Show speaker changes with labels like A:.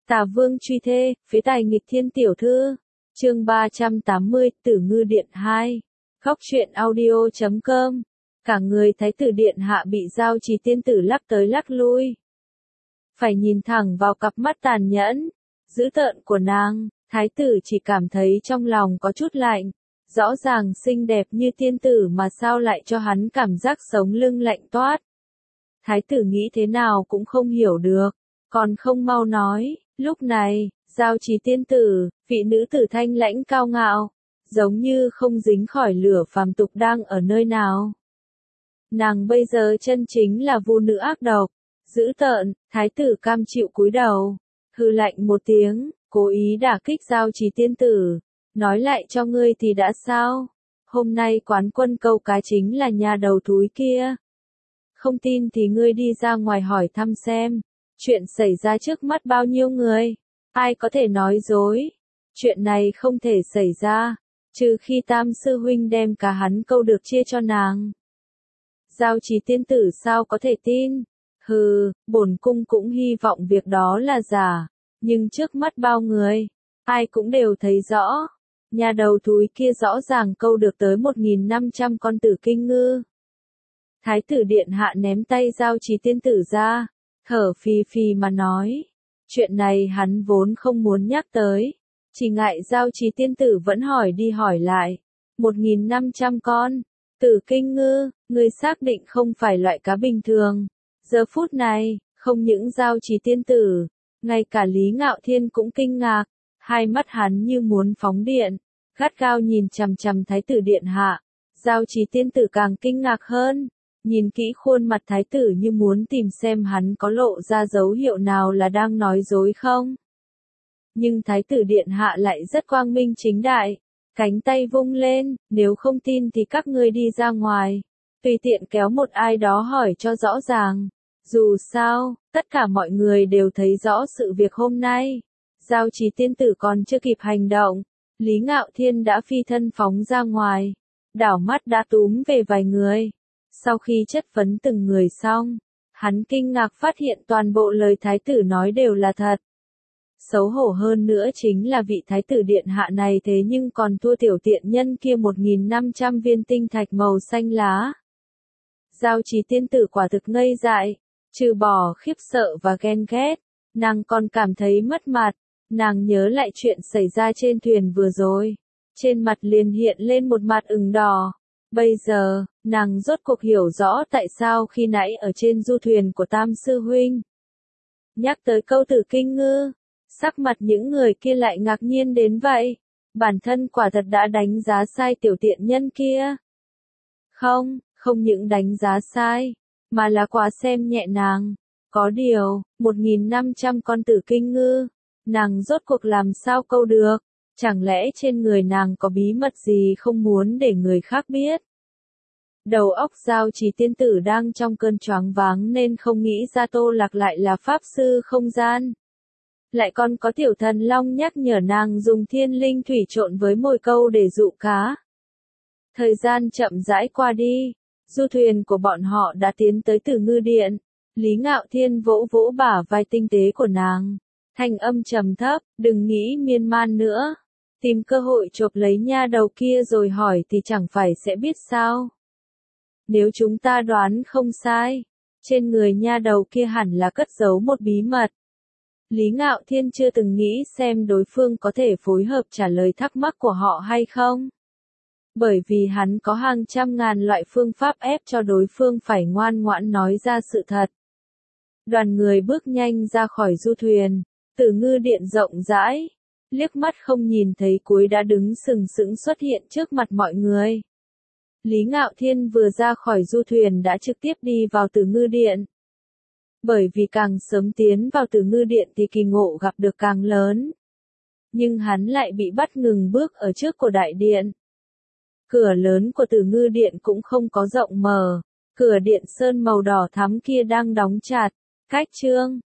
A: Tả Vương truy thê, phế tài nghịch thiên tiểu thư. Chương 380, Tử Ngư Điện 2. Góc truyện audio.com. Cả người Thái tử điện hạ bị Giao Trì tiên tử lắc tới lắc lui. Phải nhìn thẳng vào cặp mắt tàn nhẫn, dữ tợn của nàng, Thái tử chỉ cảm thấy trong lòng có chút lạnh. Rõ ràng xinh đẹp như tiên tử mà sao lại cho hắn cảm giác sống lưng lạnh toát. Thái tử nghĩ thế nào cũng không hiểu được, còn không mau nói. Lúc này, Giao Trì tiên tử, vị nữ tử thanh lãnh cao ngạo, giống như không dính khỏi lửa phàm tục đang ở nơi nào. Nàng bây giờ chân chính là vu nữ ác độc, dữ tợn. Thái tử cam chịu cúi đầu, hừ lạnh một tiếng, cố ý đả kích Giao Trì tiên tử, nói lại cho ngươi thì đã sao? Hôm nay quán quân câu cá chính là nhà đầu thúi kia. Không tin thì ngươi đi ra ngoài hỏi thăm xem. Chuyện xảy ra trước mắt bao nhiêu người? Ai có thể nói dối? Chuyện này không thể xảy ra, trừ khi Tam sư huynh đem cả hắn câu được chia cho nàng. Giao Trì tiên tử sao có thể tin? Hừ, bổn cung cũng hy vọng việc đó là giả, nhưng trước mắt bao người, ai cũng đều thấy rõ. Nhà đầu thúi kia rõ ràng câu được tới 1.500 con tử kinh ngư. Thái tử điện hạ ném tay Giao Trì tiên tử ra, thở phì phì mà nói. Chuyện này hắn vốn không muốn nhắc tới, chỉ ngại Giao Trì tiên tử vẫn hỏi đi hỏi lại. 1.500 con, tử kinh ngư, người xác định không phải loại cá bình thường. Giờ phút này, không những Giao Trì tiên tử, ngay cả Lý Ngạo Thiên cũng kinh ngạc, hai mắt hắn như muốn phóng điện, gắt gao nhìn chằm chằm Thái tử điện hạ. Giao Trì tiên tử càng kinh ngạc hơn, nhìn kỹ khuôn mặt Thái tử như muốn tìm xem hắn có lộ ra dấu hiệu nào là đang nói dối không. Nhưng Thái tử điện hạ lại rất quang minh chính đại, cánh tay vung lên, nếu không tin thì các ngươi đi ra ngoài, tùy tiện kéo một ai đó hỏi cho rõ ràng. Dù sao, tất cả mọi người đều thấy rõ sự việc hôm nay. Giao Trì tiên tử còn chưa kịp hành động, Lý Ngạo Thiên đã phi thân phóng ra ngoài, đảo mắt đã túm về vài người. Sau khi chất vấn từng người xong, hắn kinh ngạc phát hiện toàn bộ lời thái tử nói đều là thật. Xấu hổ hơn nữa chính là vị thái tử điện hạ này thế nhưng còn thua tiểu tiện nhân kia 1.500 viên tinh thạch màu xanh lá. Giao Trì tiên tử quả thực ngây dại, trừ bỏ khiếp sợ và ghen ghét, nàng còn cảm thấy mất mặt. Nàng nhớ lại chuyện xảy ra trên thuyền vừa rồi, trên mặt liền hiện lên một mặt ửng đỏ. Bây giờ, nàng rốt cuộc hiểu rõ tại sao khi nãy ở trên du thuyền của Tam sư huynh, nhắc tới câu tử kinh ngư, sắc mặt những người kia lại ngạc nhiên đến vậy. Bản thân quả thật đã đánh giá sai tiểu tiện nhân kia. Không những đánh giá sai, mà là quá xem nhẹ nàng. Có điều, 1.500 con tử kinh ngư, nàng rốt cuộc làm sao câu được? Chẳng lẽ trên người nàng có bí mật gì không muốn để người khác biết? Đầu óc Giao Trì tiên tử đang trong cơn choáng váng nên không nghĩ ra Tô Lạc lại là pháp sư không gian. Lại còn có tiểu thần long nhắc nhở nàng dùng thiên linh thủy trộn với mồi câu để dụ cá. Thời gian chậm rãi qua đi, du thuyền của bọn họ đã tiến tới Tử Ngư Điện. Lý Ngạo Thiên vỗ vỗ bả vai tinh tế của nàng, thanh âm trầm thấp, đừng nghĩ miên man nữa. Tìm cơ hội chộp lấy nha đầu kia rồi hỏi thì chẳng phải sẽ biết sao. Nếu chúng ta đoán không sai, trên người nha đầu kia hẳn là cất giấu một bí mật. Lý Ngạo Thiên chưa từng nghĩ xem đối phương có thể phối hợp trả lời thắc mắc của họ hay không. Bởi vì hắn có hàng trăm ngàn loại phương pháp ép cho đối phương phải ngoan ngoãn nói ra sự thật. Đoàn người bước nhanh ra khỏi du thuyền, Tử Ngư Điện rộng rãi, liếc mắt không nhìn thấy cuối đã đứng sừng sững xuất hiện trước mặt mọi người. Lý Ngạo Thiên vừa ra khỏi du thuyền đã trực tiếp đi vào Tử Ngư Điện. Bởi vì càng sớm tiến vào Tử Ngư Điện thì kỳ ngộ gặp được càng lớn. Nhưng hắn lại bị bắt ngừng bước ở trước của đại điện. Cửa lớn của Tử Ngư Điện cũng không có rộng mở, cửa điện sơn màu đỏ thắm kia đang đóng chặt. Cách chương